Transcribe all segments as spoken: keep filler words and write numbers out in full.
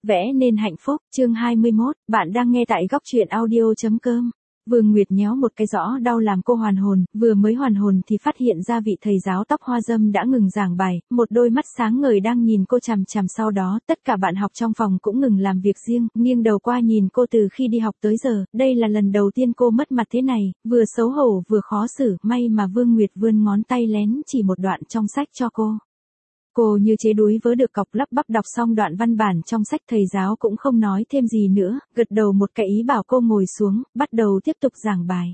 Vẽ nên hạnh phúc, chương hai mươi mốt, bạn đang nghe tại góc truyện audio.com. Vương Nguyệt nhéo một cái rõ đau làm cô hoàn hồn, vừa mới hoàn hồn thì phát hiện ra vị thầy giáo tóc hoa râm đã ngừng giảng bài, một đôi mắt sáng ngời đang nhìn cô chằm chằm, sau đó tất cả bạn học trong phòng cũng ngừng làm việc riêng, nghiêng đầu qua nhìn cô từ khi đi học tới giờ, đây là lần đầu tiên cô mất mặt thế này, vừa xấu hổ vừa khó xử, may mà Vương Nguyệt vươn ngón tay lén chỉ một đoạn trong sách cho cô. Cô như chế đuối vớ được cọc, lắp bắp đọc xong đoạn văn bản trong sách, thầy giáo cũng không nói thêm gì nữa, gật đầu một cái ý bảo cô ngồi xuống, bắt đầu tiếp tục giảng bài.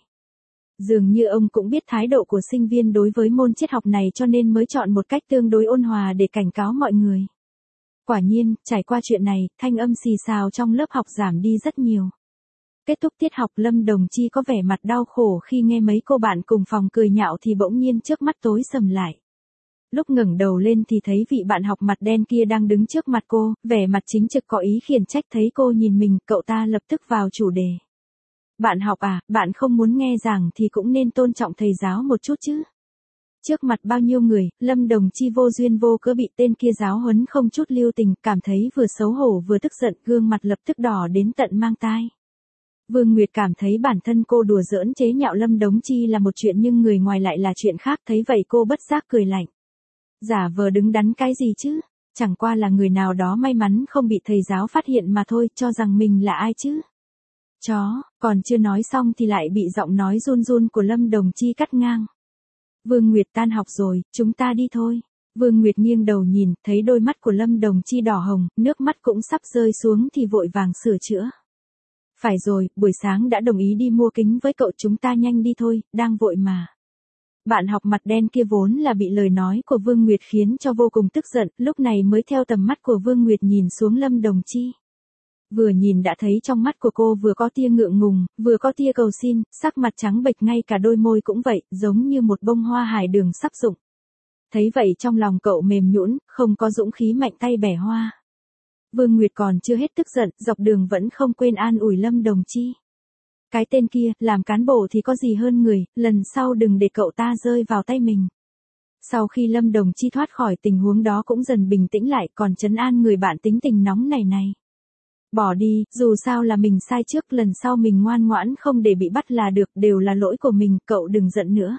Dường như ông cũng biết thái độ của sinh viên đối với môn triết học này cho nên mới chọn một cách tương đối ôn hòa để cảnh cáo mọi người. Quả nhiên, trải qua chuyện này, thanh âm xì xào trong lớp học giảm đi rất nhiều. Kết thúc tiết học, Lâm Đồng Chi có vẻ mặt đau khổ khi nghe mấy cô bạn cùng phòng cười nhạo thì bỗng nhiên trước mắt tối sầm lại. Lúc ngẩng đầu lên thì thấy vị bạn học mặt đen kia đang đứng trước mặt cô, vẻ mặt chính trực có ý khiển trách, thấy cô nhìn mình, cậu ta lập tức vào chủ đề. Bạn học à, bạn không muốn nghe giảng thì cũng nên tôn trọng thầy giáo một chút chứ. Trước mặt bao nhiêu người, Lâm Đồng Chi vô duyên vô cớ bị tên kia giáo huấn không chút lưu tình, cảm thấy vừa xấu hổ vừa tức giận, gương mặt lập tức đỏ đến tận mang tai. Vương Nguyệt cảm thấy bản thân cô đùa giỡn chế nhạo Lâm Đồng Chi là một chuyện nhưng người ngoài lại là chuyện khác, thấy vậy cô bất giác cười lạnh. Giả vờ đứng đắn cái gì chứ, chẳng qua là người nào đó may mắn không bị thầy giáo phát hiện mà thôi, cho rằng mình là ai chứ. Chó, còn chưa nói xong thì lại bị giọng nói run run của Lâm Đồng Chi cắt ngang. Vương Nguyệt, tan học rồi, chúng ta đi thôi. Vương Nguyệt nghiêng đầu nhìn, thấy đôi mắt của Lâm Đồng Chi đỏ hồng, nước mắt cũng sắp rơi xuống thì vội vàng sửa chữa. Phải rồi, buổi sáng đã đồng ý đi mua kính với cậu, chúng ta nhanh đi thôi, đang vội mà. Bạn học mặt đen kia vốn là bị lời nói của Vương Nguyệt khiến cho vô cùng tức giận, lúc này mới theo tầm mắt của Vương Nguyệt nhìn xuống Lâm Đồng Chi. Vừa nhìn đã thấy trong mắt của cô vừa có tia ngượng ngùng, vừa có tia cầu xin, sắc mặt trắng bệch, ngay cả đôi môi cũng vậy, giống như một bông hoa hải đường sắp rụng. Thấy vậy trong lòng cậu mềm nhũn, không có dũng khí mạnh tay bẻ hoa. Vương Nguyệt còn chưa hết tức giận, dọc đường vẫn không quên an ủi Lâm Đồng Chi. Cái tên kia, làm cán bộ thì có gì hơn người, lần sau đừng để cậu ta rơi vào tay mình. Sau khi Lâm Đồng Chi thoát khỏi tình huống đó cũng dần bình tĩnh lại, còn trấn an người bạn tính tình nóng này này. Bỏ đi, dù sao là mình sai trước, lần sau mình ngoan ngoãn không để bị bắt là được, đều là lỗi của mình, cậu đừng giận nữa.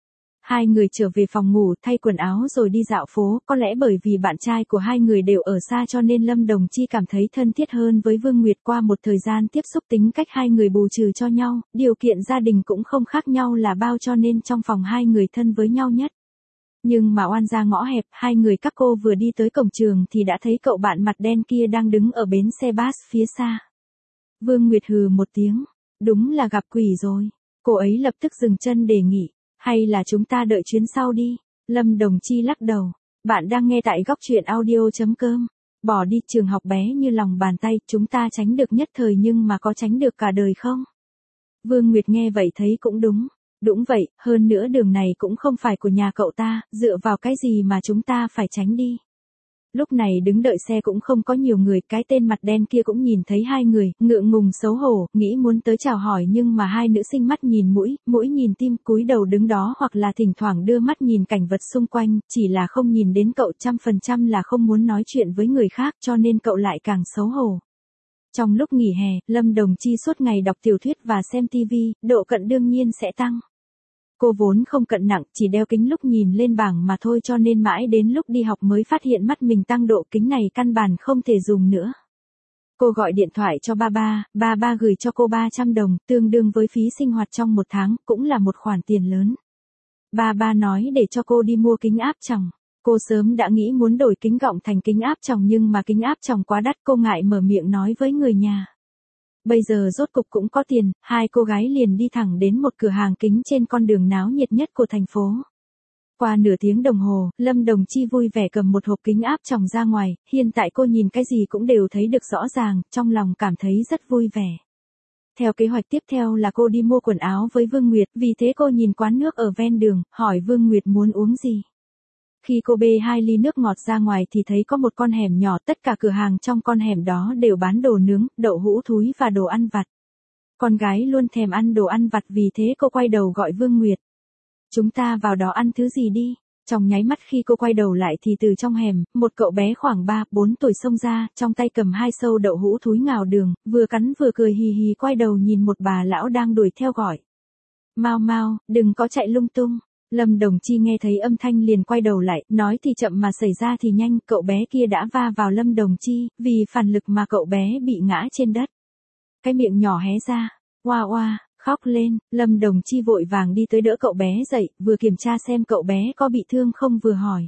Hai người trở về phòng ngủ, thay quần áo rồi đi dạo phố, có lẽ bởi vì bạn trai của hai người đều ở xa cho nên Lâm Đồng Chi cảm thấy thân thiết hơn với Vương Nguyệt. Qua một thời gian tiếp xúc, tính cách hai người bù trừ cho nhau, điều kiện gia đình cũng không khác nhau là bao cho nên trong phòng hai người thân với nhau nhất. Nhưng mà oan ra ngõ hẹp, hai người các cô vừa đi tới cổng trường thì đã thấy cậu bạn mặt đen kia đang đứng ở bến xe bus phía xa. Vương Nguyệt hừ một tiếng, đúng là gặp quỷ rồi. Cô ấy lập tức dừng chân đề nghị. Hay là chúng ta đợi chuyến sau đi. Lâm Đồng Chi lắc đầu. Bạn đang nghe tại góc truyện audio.com. Bỏ đi, trường học bé như lòng bàn tay, chúng ta tránh được nhất thời nhưng mà có tránh được cả đời không? Vương Nguyệt nghe vậy thấy cũng đúng. Đúng vậy, hơn nữa đường này cũng không phải của nhà cậu ta, dựa vào cái gì mà chúng ta phải tránh đi. Lúc này đứng đợi xe cũng không có nhiều người, cái tên mặt đen kia cũng nhìn thấy hai người, ngượng ngùng xấu hổ, nghĩ muốn tới chào hỏi nhưng mà hai nữ sinh mắt nhìn mũi, mũi nhìn tim, cúi đầu đứng đó hoặc là thỉnh thoảng đưa mắt nhìn cảnh vật xung quanh, chỉ là không nhìn đến cậu, trăm phần trăm là không muốn nói chuyện với người khác cho nên cậu lại càng xấu hổ. Trong lúc nghỉ hè, Lâm Đồng Chi suốt ngày đọc tiểu thuyết và xem tivi, độ cận đương nhiên sẽ tăng. Cô vốn không cận nặng, chỉ đeo kính lúc nhìn lên bảng mà thôi cho nên mãi đến lúc đi học mới phát hiện mắt mình tăng độ, kính này căn bản không thể dùng nữa. Cô gọi điện thoại cho ba ba, ba ba gửi cho cô ba trăm đồng, tương đương với phí sinh hoạt trong một tháng, cũng là một khoản tiền lớn. Ba ba nói để cho cô đi mua kính áp tròng. Cô sớm đã nghĩ muốn đổi kính gọng thành kính áp tròng nhưng mà kính áp tròng quá đắt, cô ngại mở miệng nói với người nhà. Bây giờ rốt cục cũng có tiền, hai cô gái liền đi thẳng đến một cửa hàng kính trên con đường náo nhiệt nhất của thành phố. Qua nửa tiếng đồng hồ, Lâm Đồng Chi vui vẻ cầm một hộp kính áp tròng ra ngoài, hiện tại cô nhìn cái gì cũng đều thấy được rõ ràng, trong lòng cảm thấy rất vui vẻ. Theo kế hoạch tiếp theo là cô đi mua quần áo với Vương Nguyệt, vì thế cô nhìn quán nước ở ven đường, hỏi Vương Nguyệt muốn uống gì. Khi cô bê hai ly nước ngọt ra ngoài thì thấy có một con hẻm nhỏ, tất cả cửa hàng trong con hẻm đó đều bán đồ nướng, đậu hũ thúi và đồ ăn vặt. Con gái luôn thèm ăn đồ ăn vặt vì thế cô quay đầu gọi Vương Nguyệt. Chúng ta vào đó ăn thứ gì đi, Trong nháy mắt khi cô quay đầu lại thì từ trong hẻm, một cậu bé khoảng ba, bốn tuổi xông ra, trong tay cầm hai sâu đậu hũ thúi ngào đường, vừa cắn vừa cười hì hì quay đầu nhìn một bà lão đang đuổi theo gọi. Mau mau, đừng có chạy lung tung. Lâm Đồng Chi nghe thấy âm thanh liền quay đầu lại, nói thì chậm mà xảy ra thì nhanh, cậu bé kia đã va vào Lâm Đồng Chi, vì phản lực mà cậu bé bị ngã trên đất. Cái miệng nhỏ hé ra, oa oa, khóc lên, Lâm Đồng Chi vội vàng đi tới đỡ cậu bé dậy, vừa kiểm tra xem cậu bé có bị thương không vừa hỏi.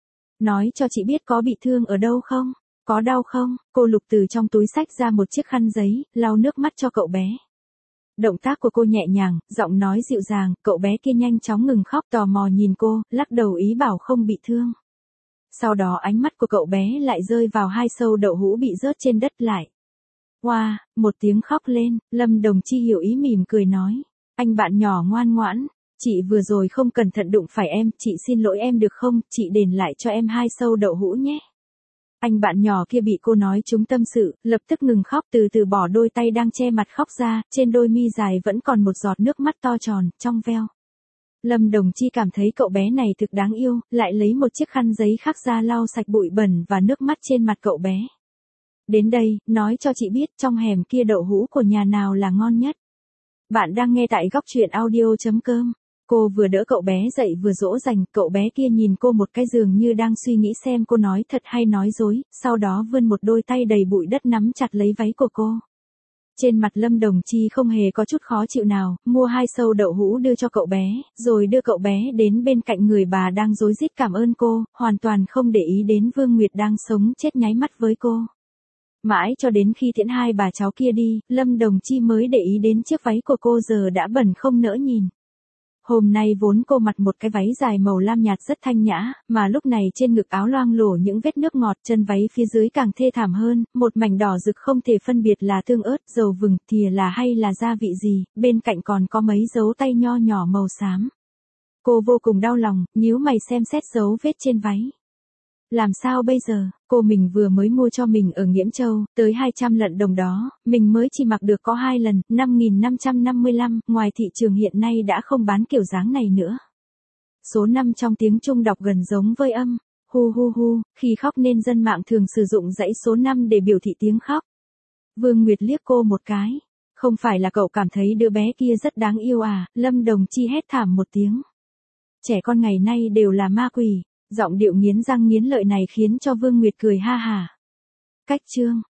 Nói cho chị biết có bị thương ở đâu không, có đau không, cô lục từ trong túi xách ra một chiếc khăn giấy, lau nước mắt cho cậu bé. Động tác của cô nhẹ nhàng, giọng nói dịu dàng, cậu bé kia nhanh chóng ngừng khóc tò mò nhìn cô, lắc đầu ý bảo không bị thương. Sau đó ánh mắt của cậu bé lại rơi vào hai sâu đậu hũ bị rớt trên đất lại. Wow, một tiếng khóc lên, Lâm Đồng Chi hiểu ý mỉm cười nói. Anh bạn nhỏ ngoan ngoãn, chị vừa rồi không cẩn thận đụng phải em, chị xin lỗi em được không, chị đền lại cho em hai sâu đậu hũ nhé. Anh bạn nhỏ kia bị cô nói trúng tâm sự, lập tức ngừng khóc từ từ bỏ đôi tay đang che mặt khóc ra, trên đôi mi dài vẫn còn một giọt nước mắt to tròn, trong veo. Lâm Đồng Chi cảm thấy cậu bé này thực đáng yêu, lại lấy một chiếc khăn giấy khác ra lau sạch bụi bẩn và nước mắt trên mặt cậu bé. Đến đây, nói cho chị biết trong hẻm kia đậu hũ của nhà nào là ngon nhất. Bạn đang nghe tại góc truyện audio chấm com. Cô vừa đỡ cậu bé dậy vừa dỗ dành, cậu bé kia nhìn cô một cái dường như đang suy nghĩ xem cô nói thật hay nói dối, sau đó vươn một đôi tay đầy bụi đất nắm chặt lấy váy của cô. Trên mặt Lâm Đồng Chi không hề có chút khó chịu nào, mua hai sâu đậu hũ đưa cho cậu bé, rồi đưa cậu bé đến bên cạnh người bà đang rối rít cảm ơn cô, hoàn toàn không để ý đến Vương Nguyệt đang sống chết nháy mắt với cô. Mãi cho đến khi tiễn hai bà cháu kia đi, Lâm Đồng Chi mới để ý đến chiếc váy của cô giờ đã bẩn không nỡ nhìn. Hôm nay vốn cô mặc một cái váy dài màu lam nhạt rất thanh nhã, mà lúc này trên ngực áo loang lổ những vết nước ngọt, chân váy phía dưới càng thê thảm hơn, một mảnh đỏ rực không thể phân biệt là tương ớt, dầu vừng, thìa là hay là gia vị gì, bên cạnh còn có mấy dấu tay nho nhỏ màu xám. Cô vô cùng đau lòng, nhíu mày xem xét dấu vết trên váy. Làm sao bây giờ, cô mình vừa mới mua cho mình ở Nghiễm Châu, tới hai trăm lận đồng đó, mình mới chỉ mặc được có hai lần, năm nghìn năm trăm năm mươi lăm, ngoài thị trường hiện nay đã không bán kiểu dáng này nữa. Số năm trong tiếng Trung đọc gần giống với âm, hu hu hu, khi khóc nên dân mạng thường sử dụng dãy số năm để biểu thị tiếng khóc. Vương Nguyệt liếc cô một cái, không phải là cậu cảm thấy đứa bé kia rất đáng yêu à, Lâm Đồng Chi hét thảm một tiếng. Trẻ con ngày nay đều là ma quỷ. Giọng điệu nghiến răng nghiến lợi này khiến cho Vương Nguyệt cười ha hà. Cách chương